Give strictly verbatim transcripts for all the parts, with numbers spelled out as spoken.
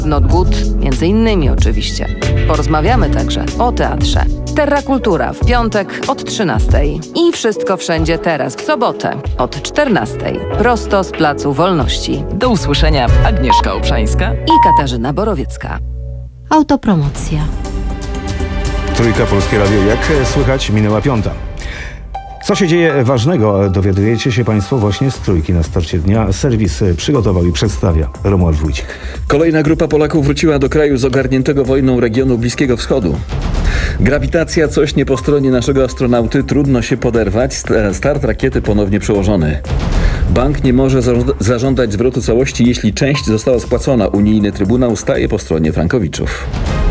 Not Good, między innymi oczywiście. Porozmawiamy także o teatrze. Terra Kultura w piątek od trzynastej. I Wszystko Wszędzie Teraz w sobotę od czternastej. Prosto z Placu Wolności. Do usłyszenia, Agnieszka Obszańska I Katarzyna Borowiecka. Autopromocja. Trójka, Polskie Radio. Jak słychać, minęła piąta. Co się dzieje ważnego, dowiadujecie się Państwo właśnie z Trójki na starcie dnia. Serwis przygotował i przedstawia Romuald Wójcik. Kolejna grupa Polaków wróciła do kraju z ogarniętego wojną regionu Bliskiego Wschodu. Grawitacja coś nie po stronie naszego astronauty, trudno się poderwać, start rakiety ponownie przełożony. Bank nie może zażądać zwrotu całości, jeśli część została spłacona. Unijny Trybunał staje po stronie frankowiczów.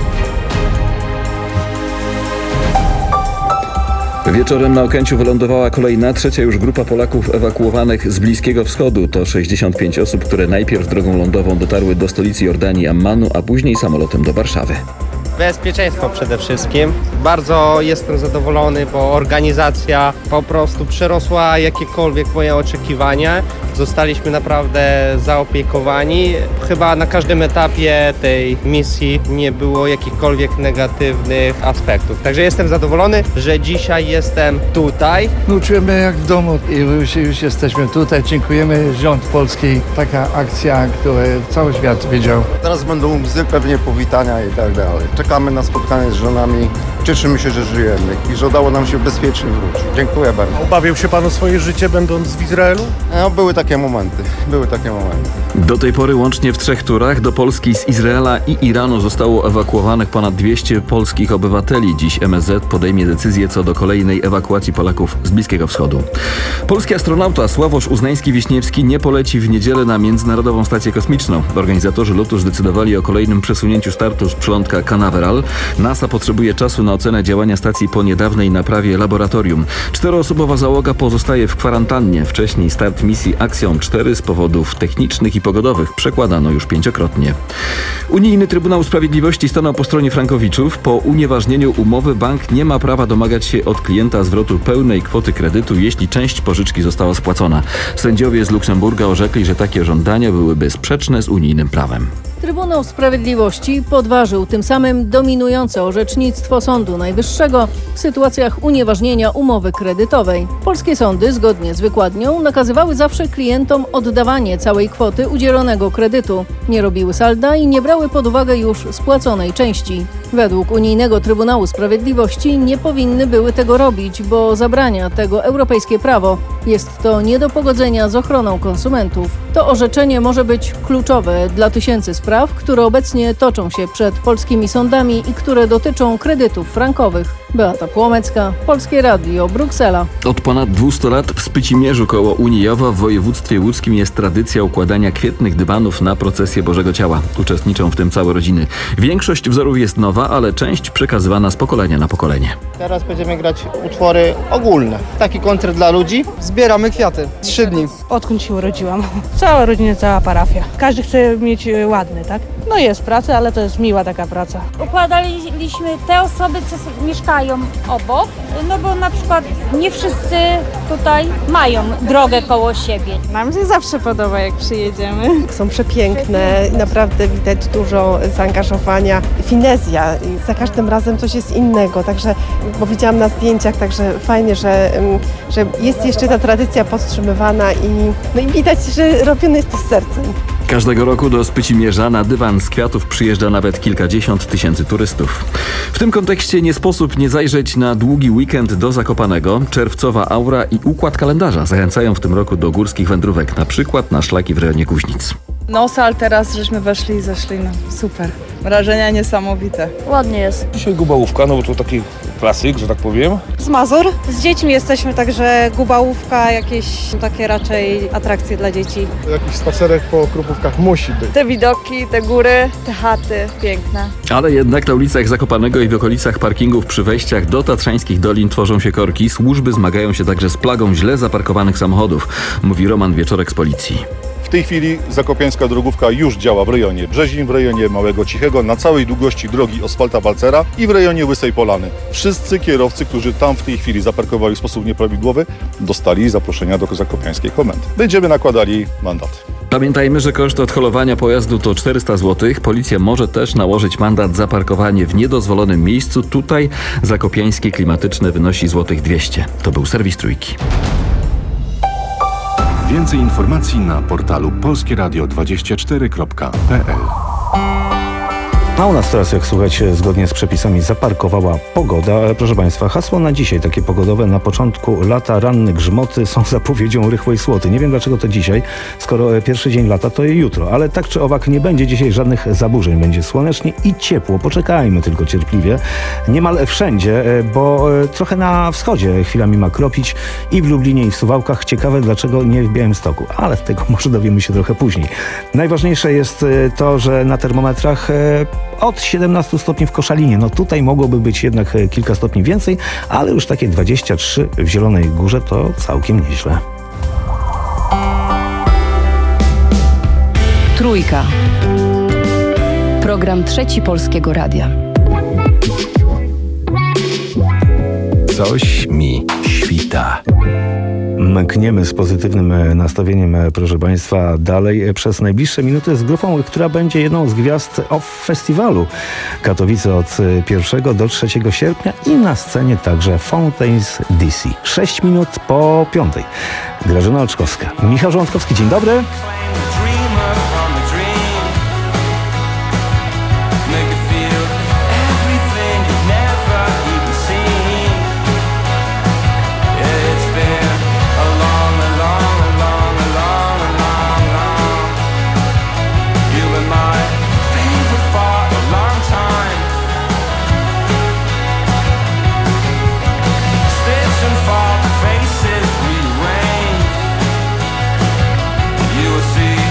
Wieczorem na Okęciu wylądowała kolejna, trzecia już grupa Polaków ewakuowanych z Bliskiego Wschodu. To sześćdziesiąt pięć osób, które najpierw drogą lądową dotarły do stolicy Jordanii Ammanu, a później samolotem do Warszawy. Bezpieczeństwo przede wszystkim. Bardzo jestem zadowolony, bo organizacja po prostu przerosła jakiekolwiek moje oczekiwania. Zostaliśmy naprawdę zaopiekowani. Chyba na każdym etapie tej misji nie było jakichkolwiek negatywnych aspektów. Także jestem zadowolony, że dzisiaj jestem tutaj. No, czujemy jak w domu i już, już jesteśmy tutaj. Dziękujemy rząd polski. Taka akcja, którą cały świat wiedział. Teraz będą łzy, pewnie powitania i tak dalej. Czekamy na spotkanie z żonami. Cieszymy się, że żyjemy i że udało nam się bezpiecznie wrócić. Dziękuję bardzo. Obawiał się Pan o swoje życie, będąc w Izraelu? No, były takie momenty. Były takie momenty. Do tej pory łącznie w trzech turach do Polski z Izraela i Iranu zostało ewakuowanych ponad dwieście polskich obywateli. Dziś M S Z podejmie decyzję co do kolejnej ewakuacji Polaków z Bliskiego Wschodu. Polski astronauta Sławosz Uznański-Wiśniewski nie poleci w niedzielę na Międzynarodową Stację Kosmiczną. Organizatorzy lotu zdecydowali o kolejnym przesunięciu startu z przylądka Canaveral. NASA potrzebuje czasu na ocenę działania stacji po niedawnej naprawie laboratorium. Czteroosobowa załoga pozostaje w kwarantannie. Wcześniej start misji Axiom cztery z powodów technicznych i pogodowych przekładano już pięciokrotnie. Unijny Trybunał Sprawiedliwości stanął po stronie frankowiczów. Po unieważnieniu umowy bank nie ma prawa domagać się od klienta zwrotu pełnej kwoty kredytu, jeśli część pożyczki została spłacona. Sędziowie z Luksemburga orzekli, że takie żądania byłyby sprzeczne z unijnym prawem. Trybunał Sprawiedliwości podważył tym samym dominujące orzecznictwo Sądu Najwyższego w sytuacjach unieważnienia umowy kredytowej. Polskie sądy, zgodnie z wykładnią, nakazywały zawsze klientom oddawanie całej kwoty udzielonego kredytu. Nie robiły salda i nie brały pod uwagę już spłaconej części. Według Unijnego Trybunału Sprawiedliwości nie powinny były tego robić, bo zabrania tego europejskie prawo. Jest to nie do pogodzenia z ochroną konsumentów. To orzeczenie może być kluczowe dla tysięcy spraw, które obecnie toczą się przed polskimi sądami i które dotyczą kredytów frankowych. Beata Płomecka, Polskie Radio, Bruksela. Od ponad dwustu lat w Spycimierzu koło Unijowa w województwie łódzkim jest tradycja układania kwietnych dywanów na procesję Bożego Ciała. Uczestniczą w tym całe rodziny. Większość wzorów jest nowa, ale część przekazywana z pokolenia na pokolenie. Teraz będziemy grać utwory ogólne. Taki koncert dla ludzi. Zbieramy kwiaty. Trzy dni. Odkąd się urodziłam. Cała rodzina, cała parafia. Każdy chce mieć ładny, tak? No jest praca, ale to jest miła taka praca. Układaliśmy te osoby, co mieszkają obok, no bo na przykład nie wszyscy tutaj mają drogę koło siebie. Nam się zawsze podoba, jak przyjedziemy. Są przepiękne, naprawdę widać dużo zaangażowania. Finezja, i za każdym razem coś jest innego, także, bo widziałam na zdjęciach, także fajnie, że, że jest jeszcze ta tradycja podtrzymywana i, no i widać, że robione jest to z sercem. Każdego roku do Spycimierza na dywan z kwiatów przyjeżdża nawet kilkadziesiąt tysięcy turystów. W tym kontekście nie sposób nie zajrzeć na długi weekend do Zakopanego. Czerwcowa aura i układ kalendarza zachęcają w tym roku do górskich wędrówek, na przykład na szlaki w rejonie Kuźnic. No sal teraz żeśmy weszli i zeszli, no super. Wrażenia niesamowite. Ładnie jest. Dzisiaj Gubałówka, no bo to taki klasyk, że tak powiem. Z Mazur. Z dziećmi jesteśmy, także Gubałówka, jakieś takie raczej atrakcje dla dzieci. Jakiś spacerek po Krupówkach musi być. Te widoki, te góry, te chaty, piękne. Ale jednak na ulicach Zakopanego i w okolicach parkingów przy wejściach do tatrzańskich dolin tworzą się korki. Służby zmagają się także z plagą źle zaparkowanych samochodów, mówi Roman Wieczorek z policji. W tej chwili zakopiańska drogówka już działa w rejonie Brzezin, w rejonie Małego Cichego, na całej długości drogi Oswalta Walcera i w rejonie Łysej Polany. Wszyscy kierowcy, którzy tam w tej chwili zaparkowali w sposób nieprawidłowy, dostali zaproszenia do zakopiańskiej komendy. Będziemy nakładali mandat. Pamiętajmy, że koszt odholowania pojazdu to czterysta złotych. Policja może też nałożyć mandat za parkowanie w niedozwolonym miejscu. Tutaj zakopiańskie klimatyczne wynosi złotych dwieście. To był serwis Trójki. Więcej informacji na portalu polskie radio dwadzieścia cztery kropka p l. A u nas teraz, jak słuchać, zgodnie z przepisami zaparkowała pogoda. Proszę Państwa, hasło na dzisiaj takie pogodowe. Na początku lata ranne grzmoty są zapowiedzią rychłej słoty. Nie wiem, dlaczego to dzisiaj, skoro pierwszy dzień lata to jutro. Ale tak czy owak nie będzie dzisiaj żadnych zaburzeń. Będzie słonecznie i ciepło. Poczekajmy tylko cierpliwie. Niemal wszędzie, bo trochę na wschodzie chwilami ma kropić i w Lublinie, i w Suwałkach. Ciekawe, dlaczego nie w Białymstoku. Ale tego może dowiemy się trochę później. Najważniejsze jest to, że na termometrach od siedemnastu stopni w Koszalinie. No tutaj mogłoby być jednak kilka stopni więcej, ale już takie dwadzieścia trzy w Zielonej Górze to całkiem nieźle. Trójka. Program Trzeci Polskiego Radia. Coś mi świta. Mkniemy z pozytywnym nastawieniem, proszę Państwa, dalej przez najbliższe minuty z grupą, która będzie jedną z gwiazd off festiwalu Katowice od pierwszego do trzeciego sierpnia i na scenie także Fountains D C. Sześć minut po piątej. Grażyna Oczkowska. Michał Żołądkowski, dzień dobry. You will see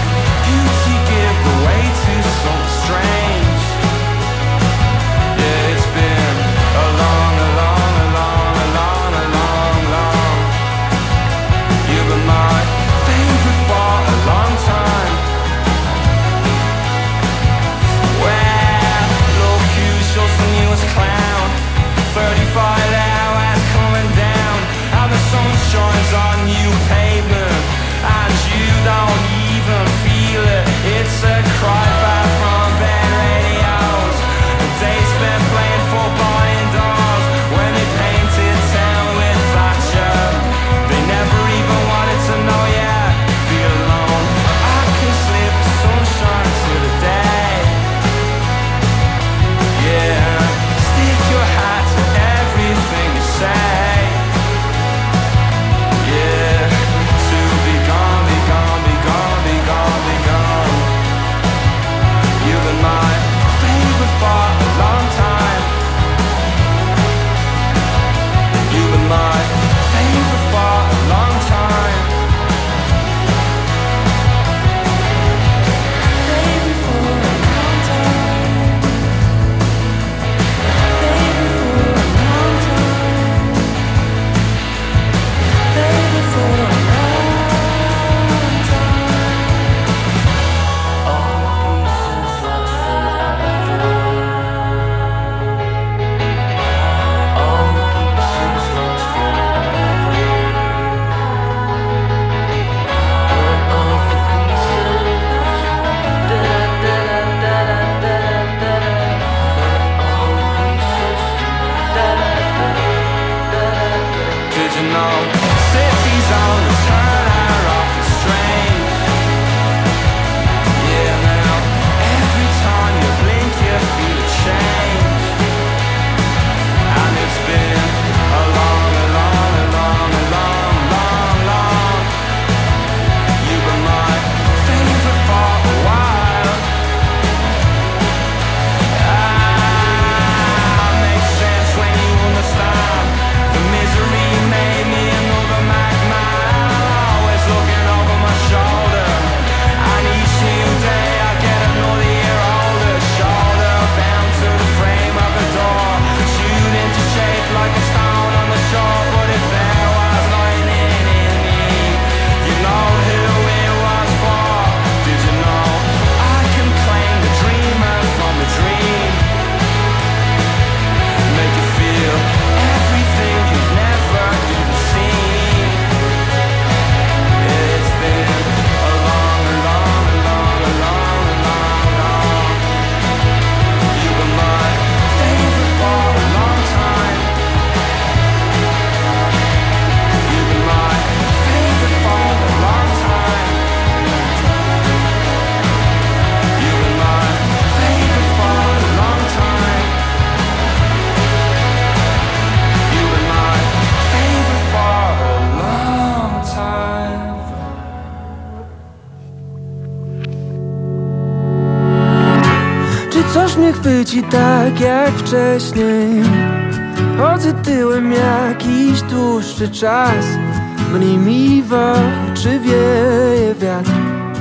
Już mnie chwyci tak jak wcześniej. Chodzę tyłem jakiś dłuższy czas. Mniej mi w oczy wieje wiatr.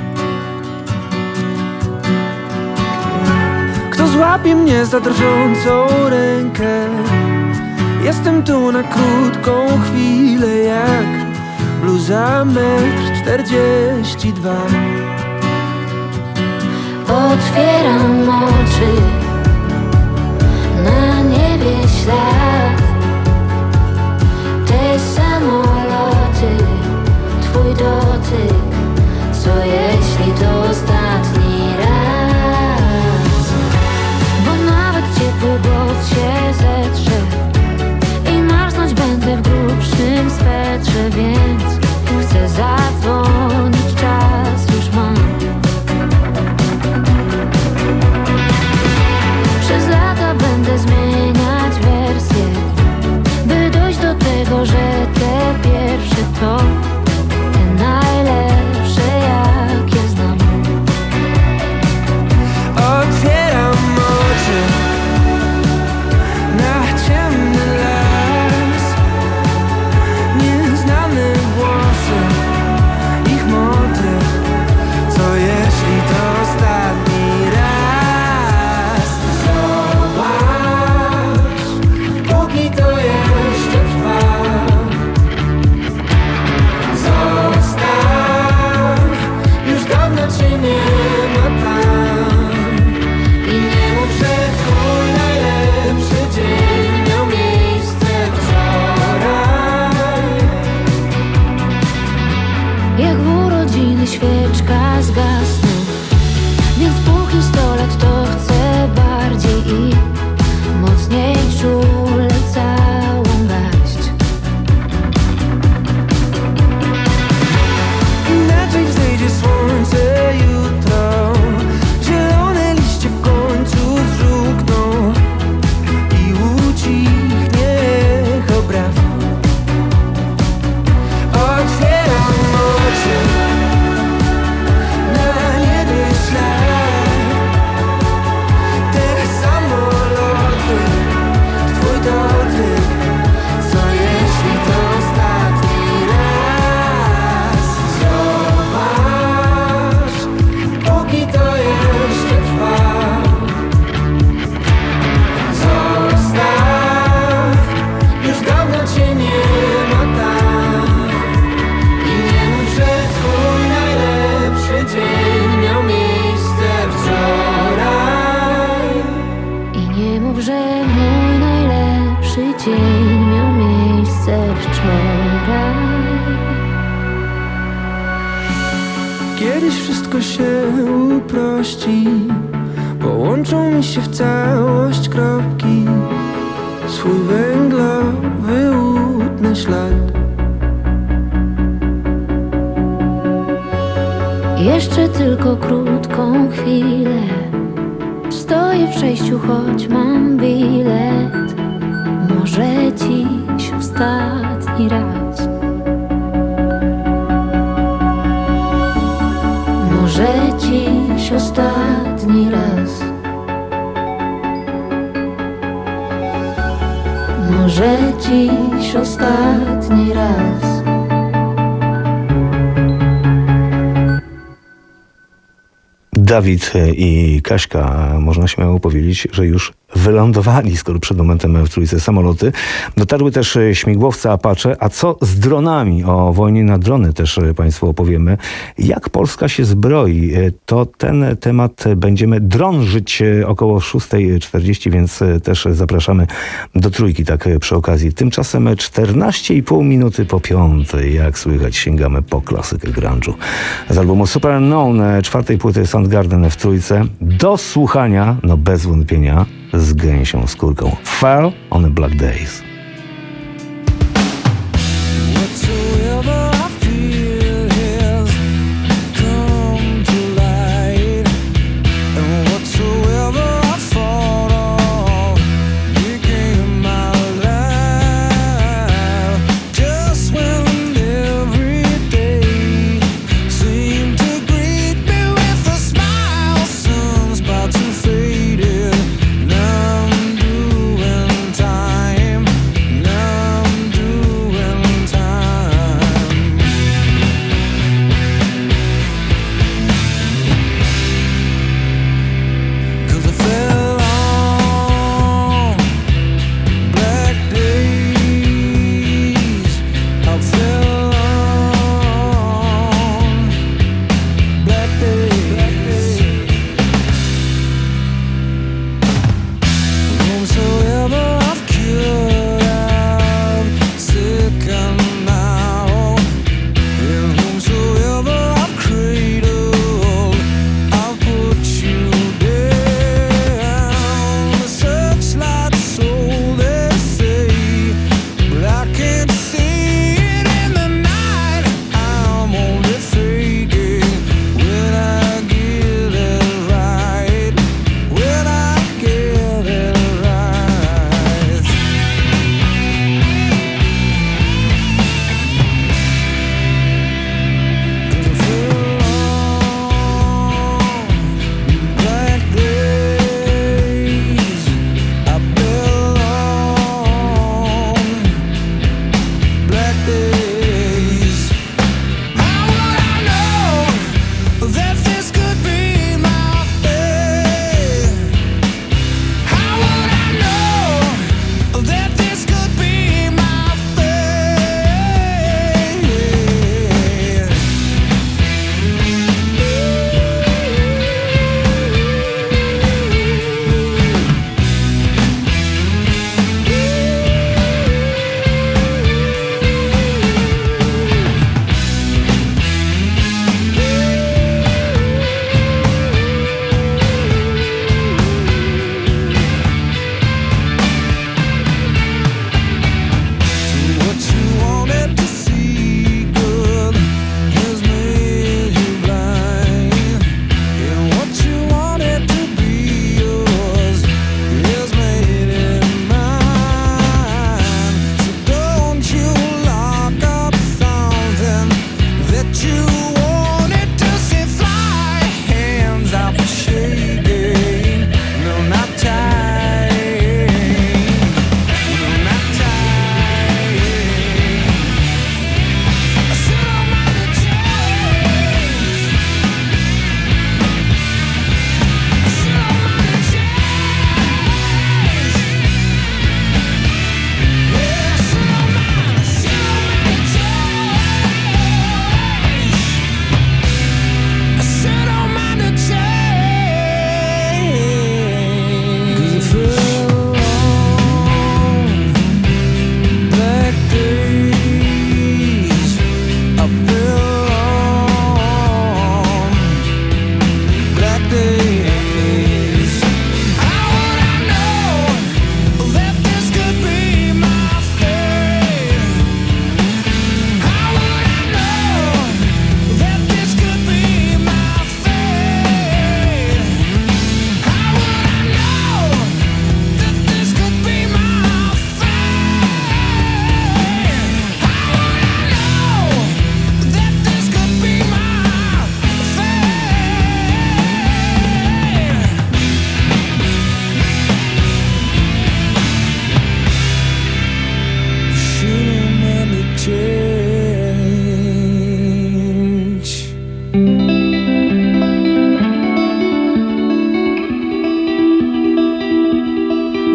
Kto złapie mnie za drżącą rękę? Jestem tu na krótką chwilę jak bluza metr czterdzieści dwa. Otwieram oczy, na niebie ślad. Te samoloty, twój dotyk. Co jeśli to ostatni raz? Bo nawet ciepły głos się zetrze i marznąć będę w grubszym swetrze, więc chcę zadzwonić, czas już mam. Przez lata będę zmieniać wersję, by dojść do tego, że te pierwsze to te najlepsze, jakie znam. Otwieram oczy na ciemny las. Nieznane głosy, ich motyw. Co jeśli to ostatni raz? Zobacz, póki to jeszcze trwa. Zostaw, już dawno cię nie ma tam. I nie mów, że twój najlepszy dzień miał miejsce wczoraj. Jak w urodziny świeczka zgasnę, więc póki sto lat to chcę bardziej i mocniej czule całą garść. Inaczej wzejdzie słońce jutro. Zielone liście w końcu zżółkną i ucichnie echo braw. Otwieram oczy, na niebie ślad. Te samoloty, twój dotyk. Co jeśli to ostatni raz? Zobacz, póki to jeszcze trwa. Zostaw, już dawno cię nie ma tam. I nie mów, że twój najlepszy dzień miał miejsce wczoraj. I nie mów, że mój najlepszy dzień miał miejsce wczoraj. Kiedyś wszystko się uprości, połączą mi się w całość kropki. Swój węglowy łudny ślad. Jeszcze tylko krótką chwilę. Stoję w przejściu, choć mam bilet. Może dziś ostatni raz. Może dziś ostatni raz. Może dziś ostatni raz. Dawid i Kaśka, można śmiało powiedzieć, że już wylądowali, skoro przed momentem w trójce samoloty. Dotarły też śmigłowce Apache. A co z dronami? O wojnie na drony też Państwu opowiemy. Jak Polska się zbroi? To ten temat będziemy drążyć około szósta czterdzieści, więc też zapraszamy do trójki, tak przy okazji. Tymczasem czternaście i pół minuty po piątej. Jak słychać, sięgamy po klasykę grunge'u. Z albumu Super Known, czwartej płyty Soundgarden w trójce. Do słuchania, no bez wątpienia, z gęsią skórką. Fell on a Black Days. Faded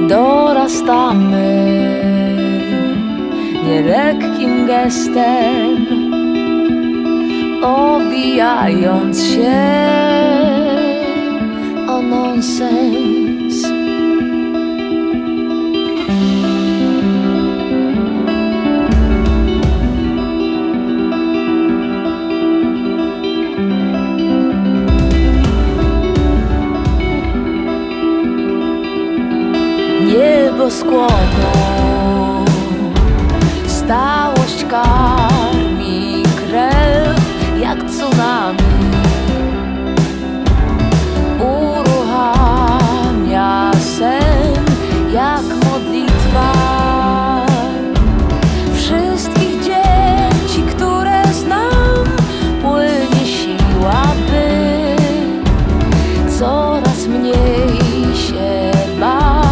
dorastamy nielekkim gestem, obijając się o nonsens. Niebo skłoną, stałość karmi krew jak tsunami, uruchamia sen jak modlitwa wszystkich dzieci, które znam, płynie siła, by coraz mniej się bać.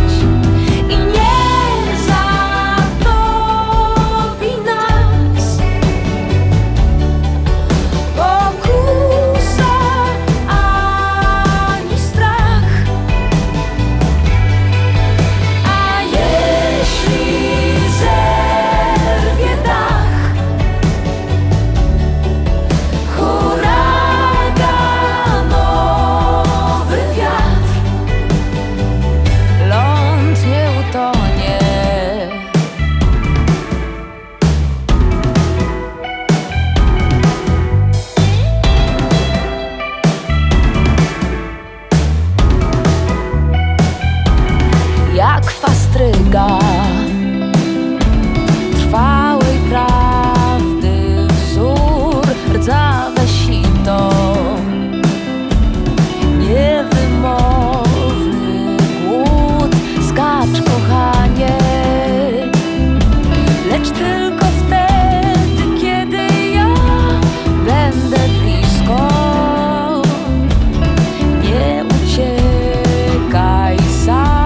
Jak fastryga trwałej prawdy wzór, rdzawe sito, niewymowny głód, skacz kochanie, lecz tylko wtedy, kiedy ja będę blisko. Nie uciekaj sam.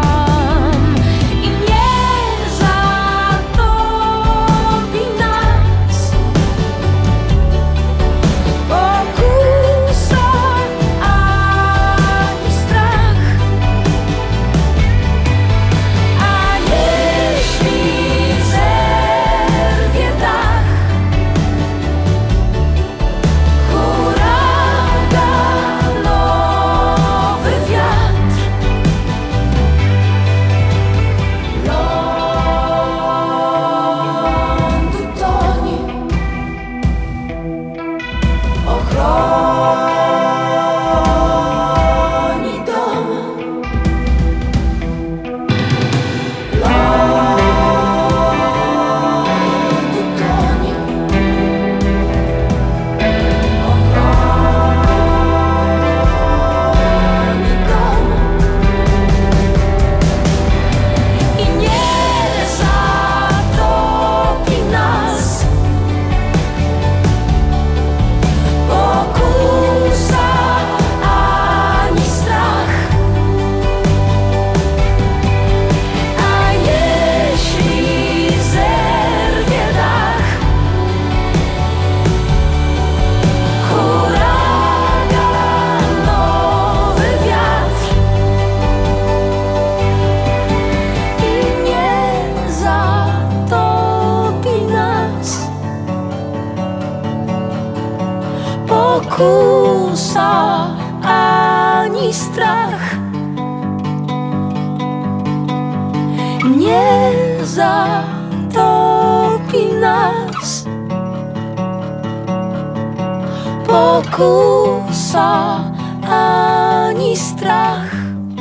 Pokusa ani strach nie zatopi nas. Pokusa ani strach.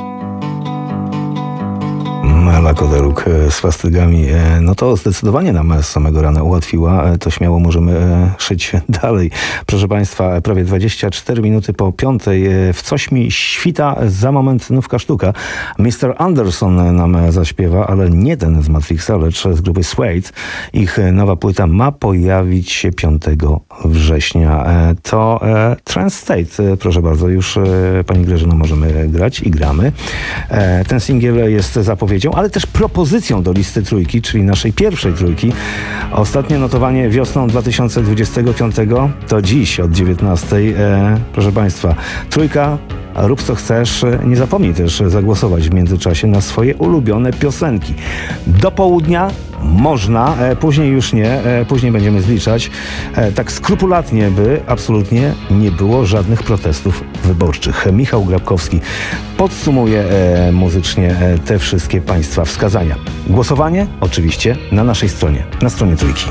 Mela Koderuk z fastygami, no to zdecydowanie nam z samego rana ułatwiła. To śmiało możemy szyć dalej. Proszę Państwa, prawie dwadzieścia cztery minuty po piątej. W coś mi świta, za moment nówka sztuka. mister Anderson nam zaśpiewa, ale nie ten z Matrixa, lecz z grupy Suede. Ich nowa płyta ma pojawić się piątego września. To Trance State, proszę bardzo, już Pani Grażyno możemy grać i gramy. Ten singiel jest zapowiedzią, ale też propozycją do listy trójki, czyli naszej pierwszej trójki. Ostatnie notowanie wiosną dwa tysiące dwudziestego piątego to dziś od dziewiętnastej. E, proszę Państwa, trójka Rób co chcesz, nie zapomnij też zagłosować w międzyczasie na swoje ulubione piosenki. Do południa można, e, później już nie, e, później będziemy zliczać e, tak skrupulatnie, by absolutnie nie było żadnych protestów wyborczych. Michał Grabkowski podsumuje e, muzycznie e, te wszystkie Państwa wskazania. Głosowanie oczywiście na naszej stronie, na stronie Trójki.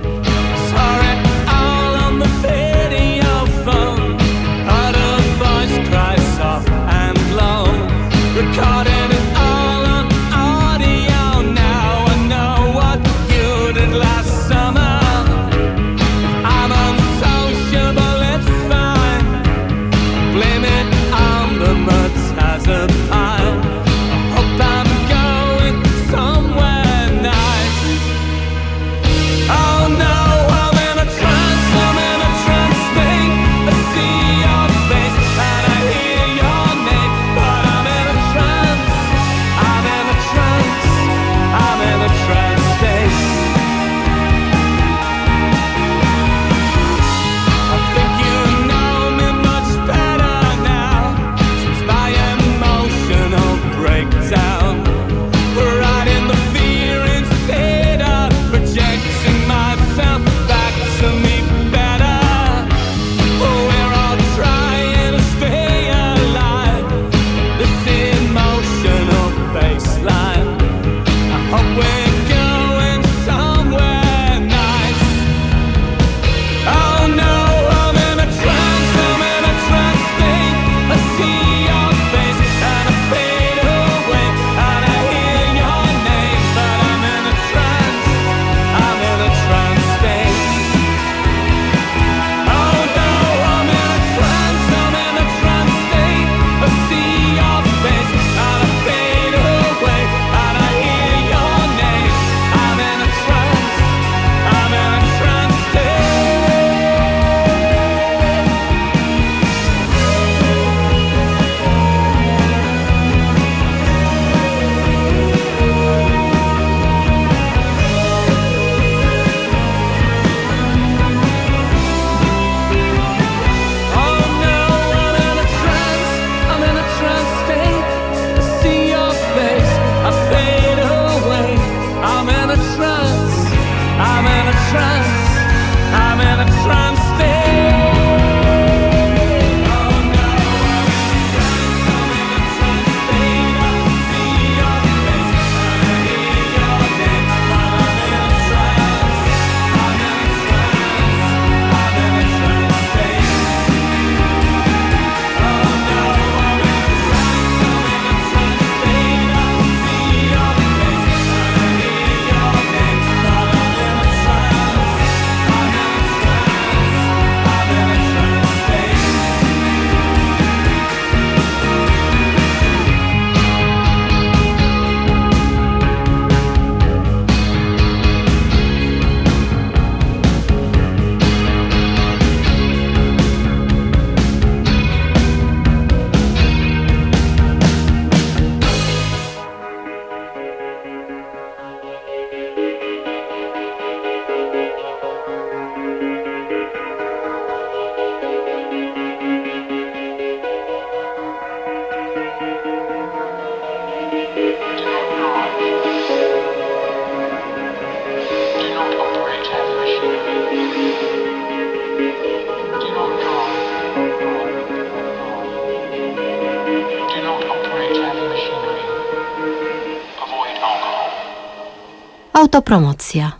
Autopromocja.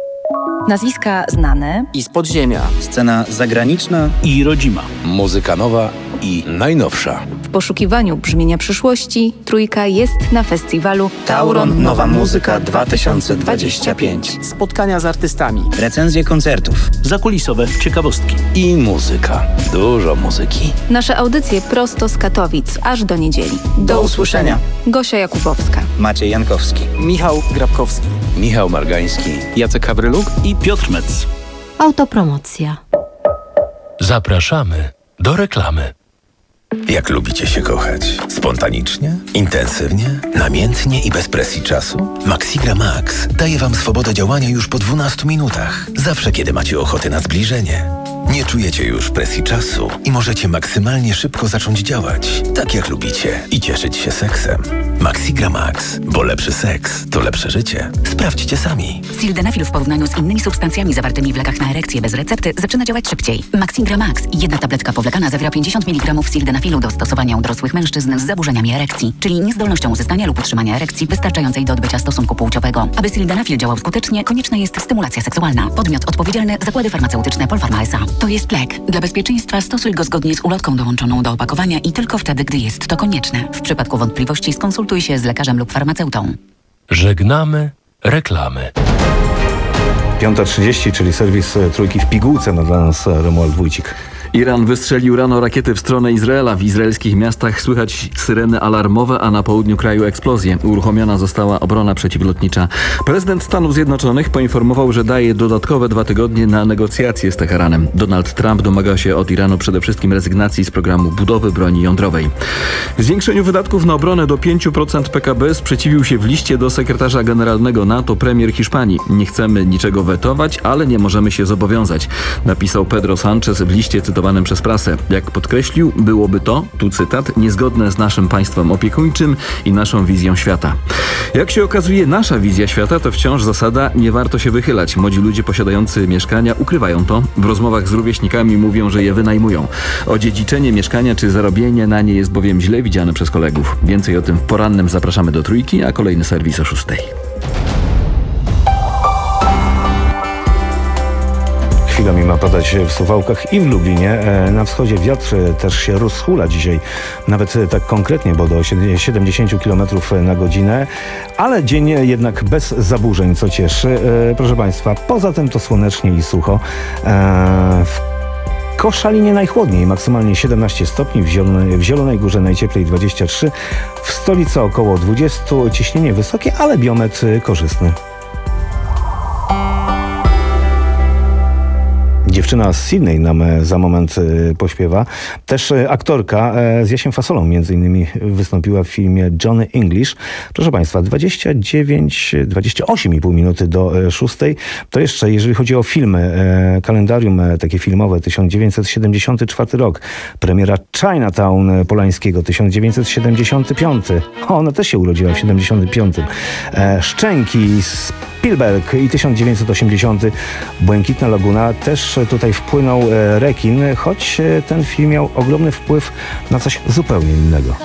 Nazwiska znane i z podziemia. Scena zagraniczna i rodzima. Muzyka nowa i najnowsza. W poszukiwaniu brzmienia przyszłości Trójka jest na festiwalu Tauron Nowa Muzyka dwa tysiące dwadzieścia pięć. Spotkania z artystami. Recenzje koncertów. Zakulisowe ciekawostki. I muzyka. Dużo muzyki. Nasze audycje prosto z Katowic, aż do niedzieli. Do usłyszenia. Gosia Jakubowska. Maciej Jankowski. Michał Grabkowski. Michał Margański. Jacek Hawryluk i Piotr Metz. Autopromocja. Zapraszamy do reklamy. Jak lubicie się kochać? Spontanicznie? Intensywnie? Namiętnie i bez presji czasu? Maxigra Max daje Wam swobodę działania już po dwunastu minutach. Zawsze, kiedy macie ochotę na zbliżenie. Nie czujecie już presji czasu i możecie maksymalnie szybko zacząć działać, tak jak lubicie, i cieszyć się seksem. Maxigra Max, bo lepszy seks to lepsze życie. Sprawdźcie sami. Sildenafil w porównaniu z innymi substancjami zawartymi w lekach na erekcję bez recepty zaczyna działać szybciej. Maxigra Max, jedna tabletka powlekana zawiera pięćdziesiąt miligramów sildenafilu do stosowania u dorosłych mężczyzn z zaburzeniami erekcji, czyli niezdolnością uzyskania lub utrzymania erekcji wystarczającej do odbycia stosunku płciowego. Aby sildenafil działał skutecznie, konieczna jest stymulacja seksualna. Podmiot odpowiedzialny – zakłady farmaceutyczne Polpharma S A. To jest lek. Dla bezpieczeństwa stosuj go zgodnie z ulotką dołączoną do opakowania i tylko wtedy, gdy jest to konieczne. W przypadku wątpliwości skonsultuj się z lekarzem lub farmaceutą. Żegnamy reklamy. piąta trzydzieści, czyli serwis Trójki w pigułce, ma dla nas Romuald Wójcik. Iran wystrzelił rano rakiety w stronę Izraela. W izraelskich miastach słychać syreny alarmowe, a na południu kraju eksplozje. Uruchomiona została obrona przeciwlotnicza. Prezydent Stanów Zjednoczonych poinformował, że daje dodatkowe dwa tygodnie na negocjacje z Teheranem. Donald Trump domaga się od Iranu przede wszystkim rezygnacji z programu budowy broni jądrowej. Zwiększeniu wydatków na obronę do pięć procent P K B sprzeciwił się w liście do sekretarza generalnego NATO premier Hiszpanii. Nie chcemy niczego wetować, ale nie możemy się zobowiązać, napisał Pedro Sánchez w liście cytowanym przez prasę. Jak podkreślił, byłoby to, tu cytat, niezgodne z naszym państwem opiekuńczym i naszą wizją świata. Jak się okazuje, nasza wizja świata to wciąż zasada, nie warto się wychylać. Młodzi ludzie posiadający mieszkania ukrywają to. W rozmowach z rówieśnikami mówią, że je wynajmują. Odziedziczenie mieszkania czy zarobienie na nie jest bowiem źle widziane przez kolegów. Więcej o tym w porannym zapraszamy do Trójki, a kolejny serwis o szóstej. Chwilami ma padać w Suwałkach i w Lublinie. Na wschodzie wiatr też się rozhula dzisiaj, nawet tak konkretnie, bo do siedemdziesiąt kilometrów na godzinę, ale dzień jednak bez zaburzeń, co cieszy. Proszę Państwa, poza tym to słonecznie i sucho. W Koszalinie najchłodniej, maksymalnie siedemnaście stopni, w Zielonej, w Zielonej Górze najcieplej dwadzieścia trzy, w stolicy około dwadzieścia, ciśnienie wysokie, ale biometr korzystny. Dziewczyna z Sydney nam za moment pośpiewa. Też aktorka z Jasiem Fasolą między innymi wystąpiła w filmie Johnny English. Proszę Państwa, dwadzieścia dziewięć, dwadzieścia osiem i pół minuty do szóstej. To jeszcze, jeżeli chodzi o filmy, kalendarium takie filmowe, tysiąc dziewięćset siedemdziesiąty czwarty rok. Premiera Chinatown Polańskiego, tysiąc dziewięćset siedemdziesiąty piąty. Ona też się urodziła w siedemdziesiątym piątym. Szczęki, Spielberg i tysiąc dziewięćset osiemdziesiąty. Błękitna Laguna. Też tutaj wpłynął rekin, choć ten film miał ogromny wpływ na coś zupełnie innego.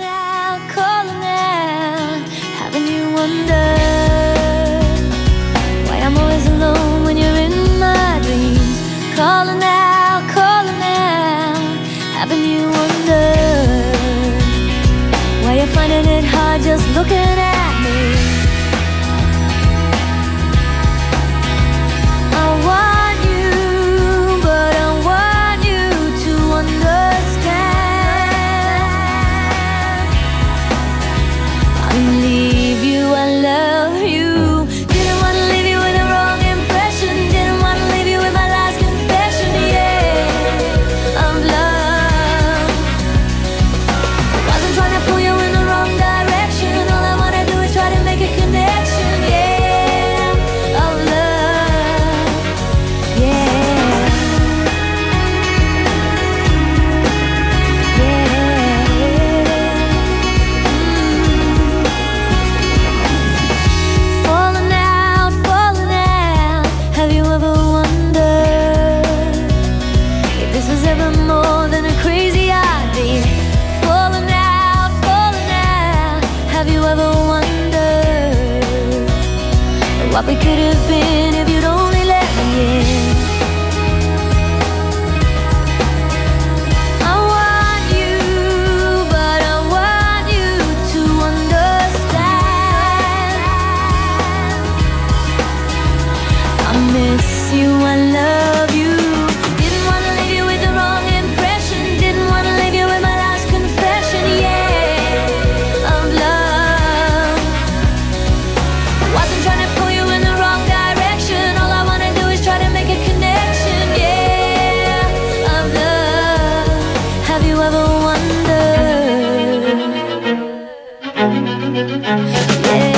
What we could have been if you'd only let me in. I want you, but I want you to understand. I miss you, I love you. Didn't want to leave you with the wrong impression. Didn't want to leave you with my last confession, yeah, of love. Wasn't trying to pull you in the wrong direction. All I wanna do is try to make a connection, yeah, of love. Have you ever wondered? Yeah.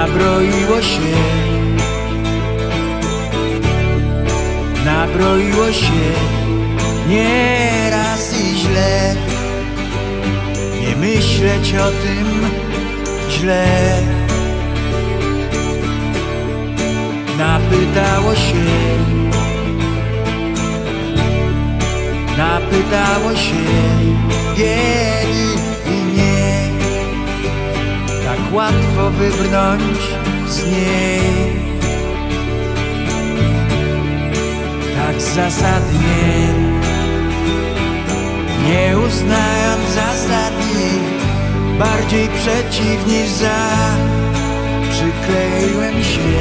Nabroiło się, nabroiło się nieraz i źle, nie myśleć o tym źle. Napytało się, napytało się bieli i nie, tak łatwo wybrnąć z niej, tak zasadnie, nie uznając zasady, bardziej przeciw niż za, przykleiłem się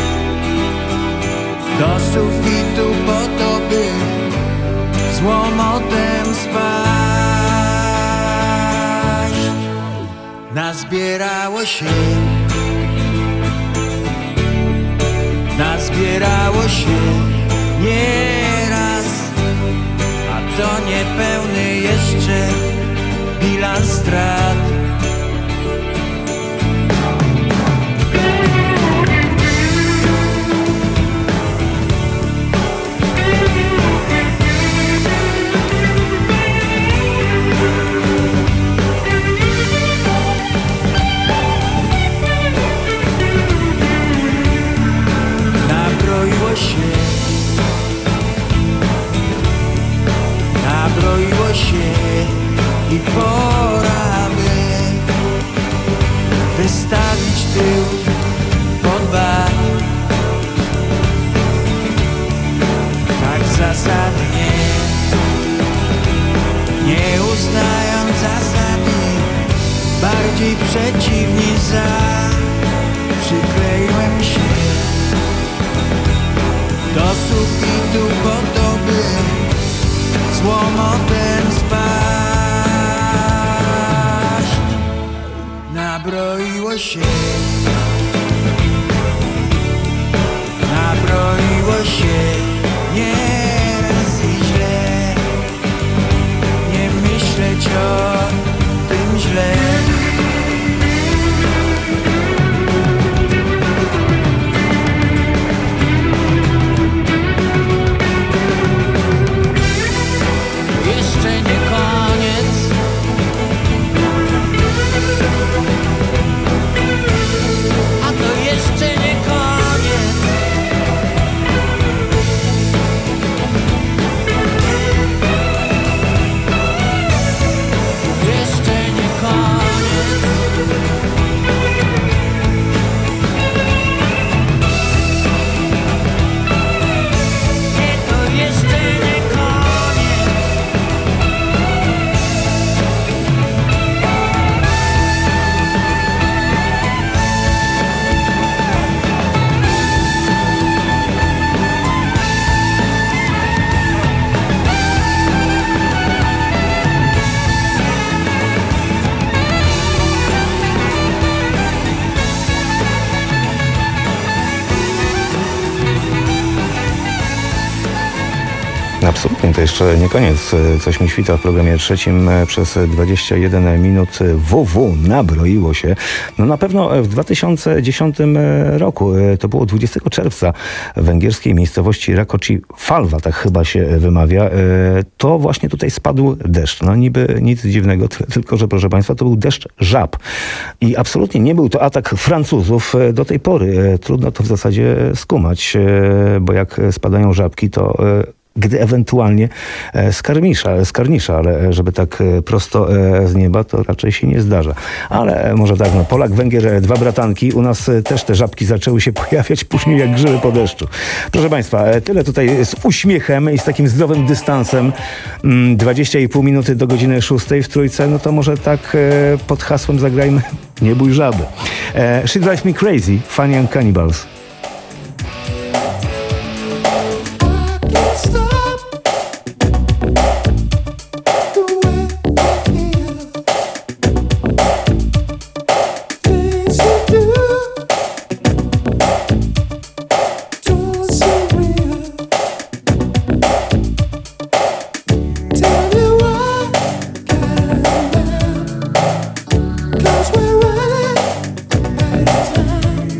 do sufitu po to, by z łomotem spaść. Nazbierało się, nazbierało się nieraz, a to niepełny jeszcze bilans strat. Nabroiło się i pora by wystawić tył pod bar, tak zasadnie, nie uznając zasady, bardziej przeciw niż za, przykleiłem się do sufitu po to, by z łomotem spaść. Nabroiło się, nabroiło się nieraz i źle, nie myśleć o tym źle. Jeszcze nie koniec, a to jeszcze nie koniec. Jeszcze nie koniec. Nie, to jeszcze nie koniec. Absolutnie, to jeszcze nie koniec. Coś mi świta w programie trzecim przez dwadzieścia jeden minut. W W nabroiło się. No na pewno w dwa tysiące dziesiątym roku, to było dwudziestego czerwca, w węgierskiej miejscowości Rakoczy Falva, tak chyba się wymawia, to właśnie tutaj spadł deszcz. No niby nic dziwnego, tylko że proszę Państwa, to był deszcz żab. I absolutnie nie był to atak Francuzów do tej pory. Trudno to w zasadzie skumać, bo jak spadają żabki, to gdy ewentualnie z karnisza, z karnisza, ale żeby tak prosto z nieba, to raczej się nie zdarza. Ale może tak, no Polak, Węgier, dwa bratanki, u nas też te żabki zaczęły się pojawiać później jak grzyby po deszczu. Proszę Państwa, tyle tutaj z uśmiechem i z takim zdrowym dystansem. dwadzieścia i pół minuty do godziny szóstej w Trójce, no to może tak pod hasłem zagrajmy Nie bój żaby. She Drives Me Crazy, Funny and Cannibals. Cause we're running out of time.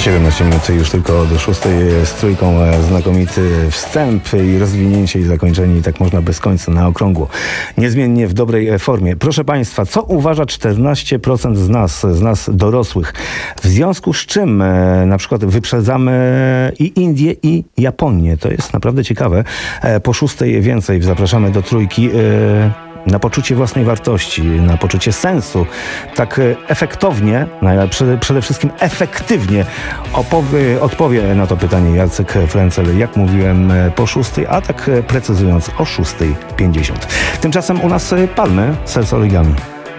siedemnaście minut już tylko do szóstej z trójką. Znakomity wstęp i rozwinięcie i zakończenie, i tak można bez końca na okrągło. Niezmiennie w dobrej formie. Proszę Państwa, co uważa czternaście procent z nas, z nas dorosłych? W związku z czym e, na przykład wyprzedzamy i Indię, i Japonię. To jest naprawdę ciekawe. E, po szóstej więcej. Zapraszamy do trójki. E, na poczucie własnej wartości, na poczucie sensu. Tak efektownie, przede, przede wszystkim efektywnie opowie, odpowie na to pytanie Jacek Frencel, jak mówiłem, po szóstej, a tak precyzując o szóstej pięćdziesiąt. Tymczasem u nas Palmy, Serce Origami.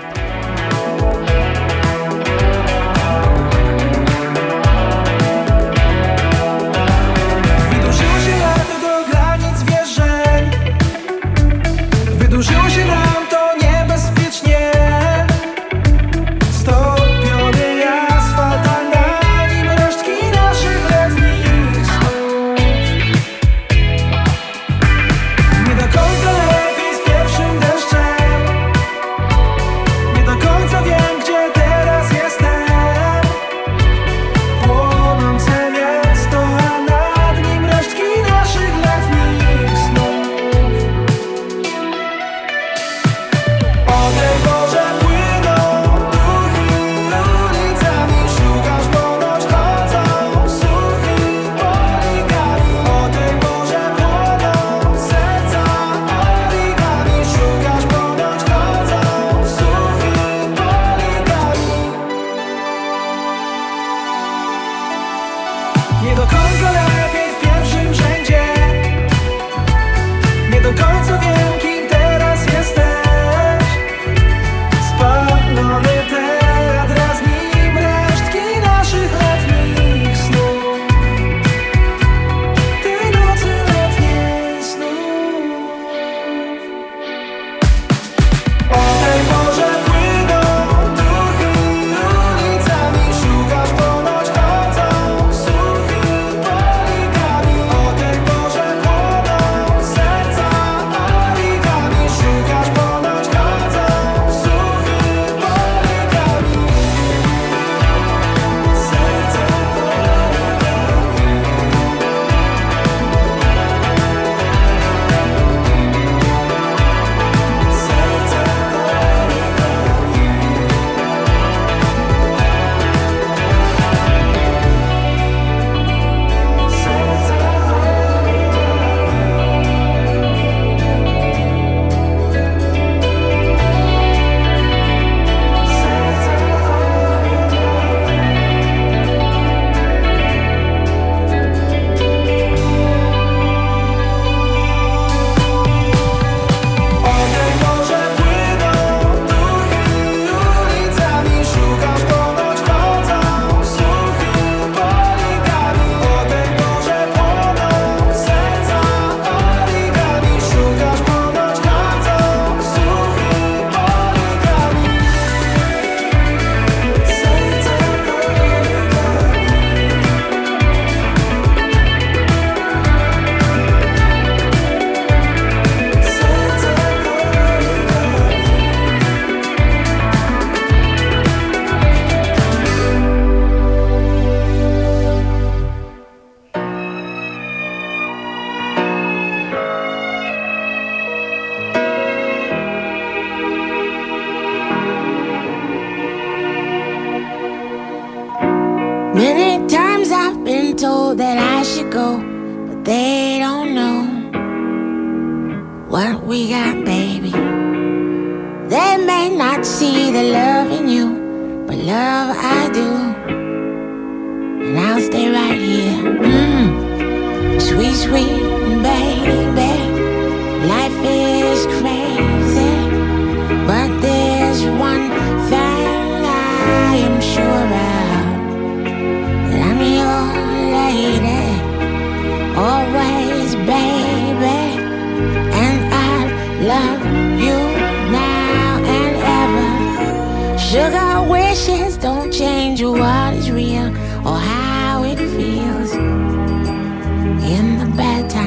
Many times I've been told that I should go, but they don't know what we got, baby. They may not see the love in you, but love I do, and I'll stay right here. Mm. Sweet, sweet baby, life is crazy, but there's one thing I am sure about, that I'm your lady, always, baby, and I love you now and ever. Sugar wishes don't change what is real or how it feels in the bad times.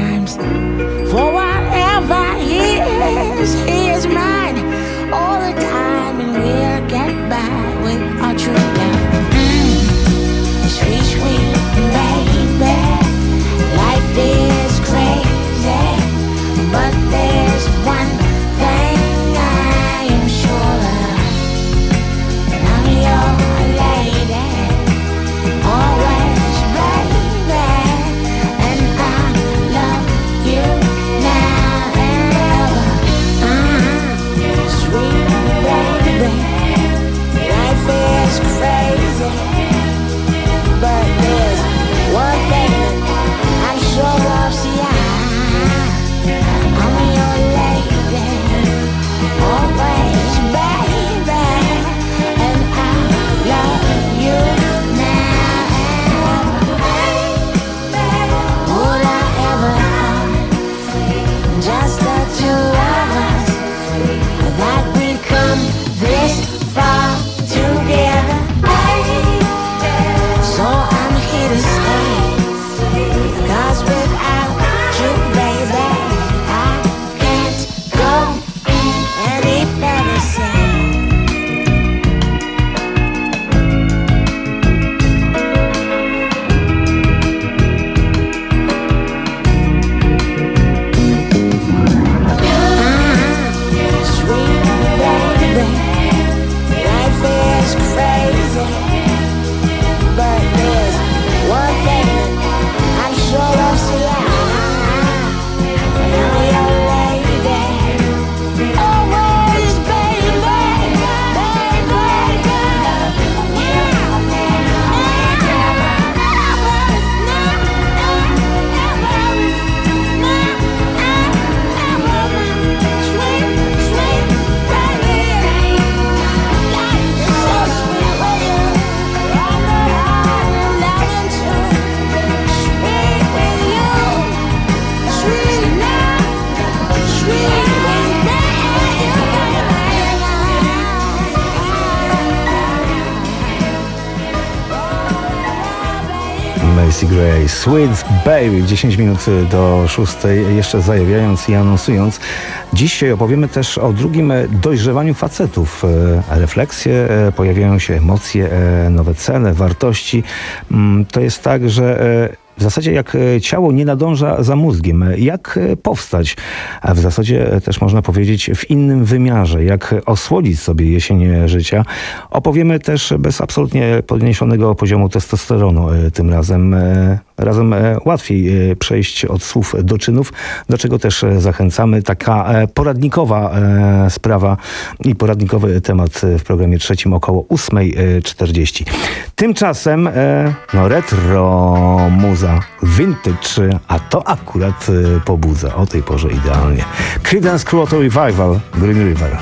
Macy Gray, Sweet Baby, dziesięć minut do szóstej, jeszcze zajawiając i anonsując. Dzisiaj opowiemy też o drugim dojrzewaniu facetów. Refleksje, pojawiają się emocje, nowe cele, wartości. To jest tak, że w zasadzie jak ciało nie nadąża za mózgiem, jak powstać, a w zasadzie też można powiedzieć w innym wymiarze, jak osłodzić sobie jesień życia. Opowiemy też bez absolutnie podniesionego poziomu testosteronu tym razem. Razem łatwiej przejść od słów do czynów, do czego też zachęcamy. Taka poradnikowa sprawa i poradnikowy temat w programie trzecim około ósmej czterdzieści. Tymczasem no retro muza, vintage, a to akurat pobudza o tej porze idealnie. Creedence Clearwater Revival, Green River.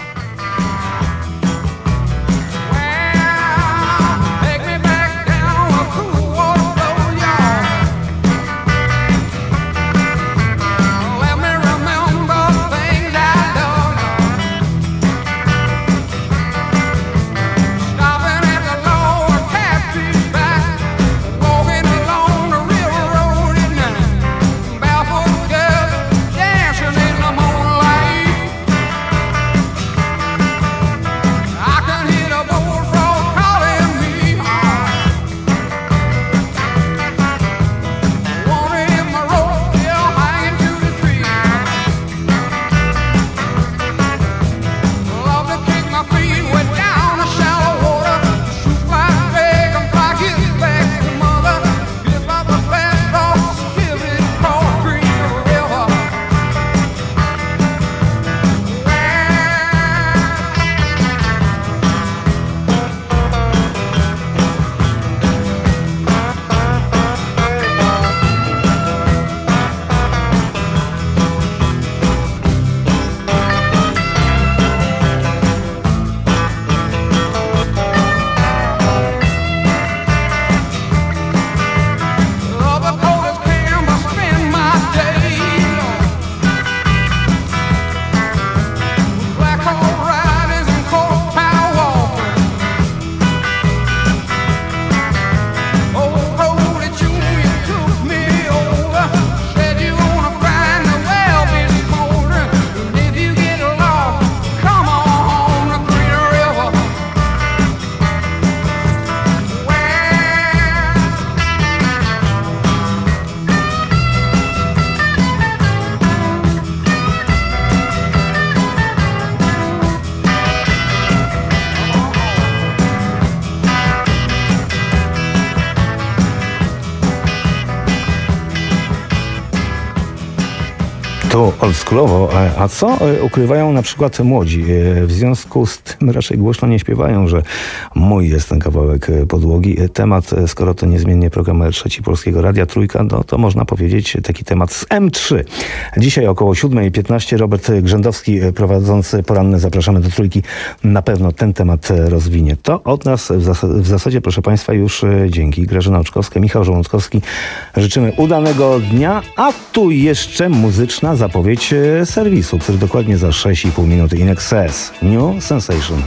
Tu oldschoolowo, a co ukrywają na przykład młodzi? W związku z tym raczej głośno nie śpiewają, że mój jest ten kawałek podłogi. Temat, skoro to niezmiennie program Trzeci Polskiego Radia Trójka, no to można powiedzieć taki temat z M trzy. Dzisiaj około siódmej piętnaście Robert Grzędowski prowadzący poranne Zapraszamy do Trójki na pewno ten temat rozwinie. To od nas w, zas- w zasadzie, proszę Państwa, już dzięki. Grażyna Oczkowska, Michał Żołądkowski. Życzymy udanego dnia, a tu jeszcze muzyczna zapowiedź serwisu, który dokładnie za sześć i pół minuty. In Excess, New Sensation.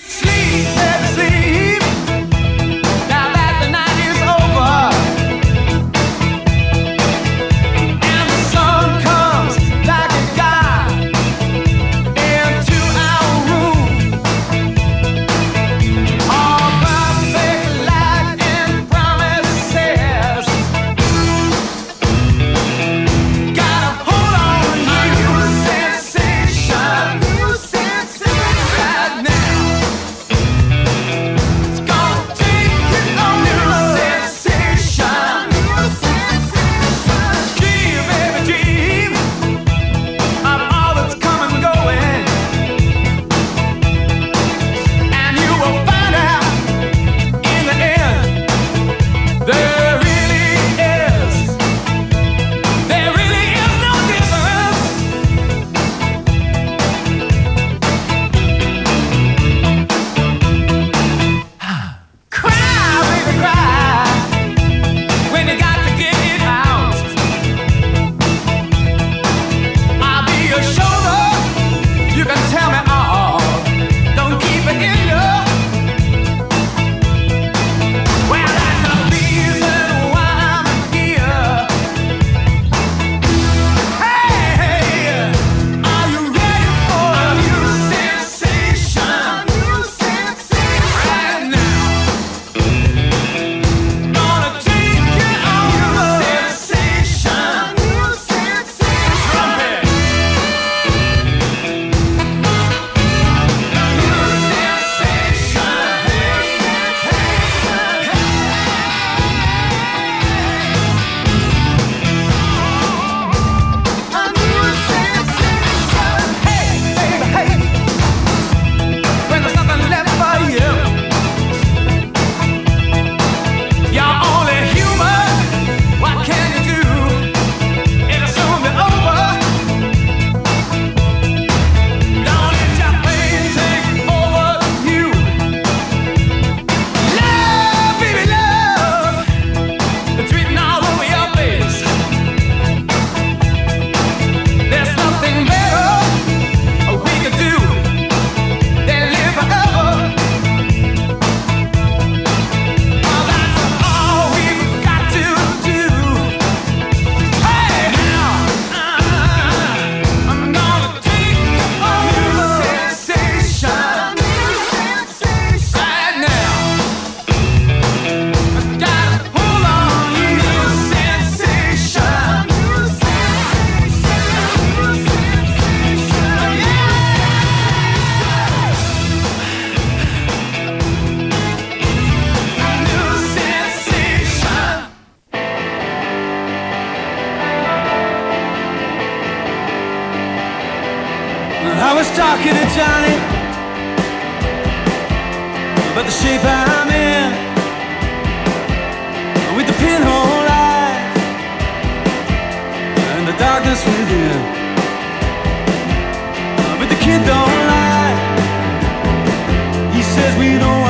Sleep, now that the night is over. talking to Johnny about the shape I'm in, with the pinhole eyes and the darkness within. But the kid don't lie. He says we don't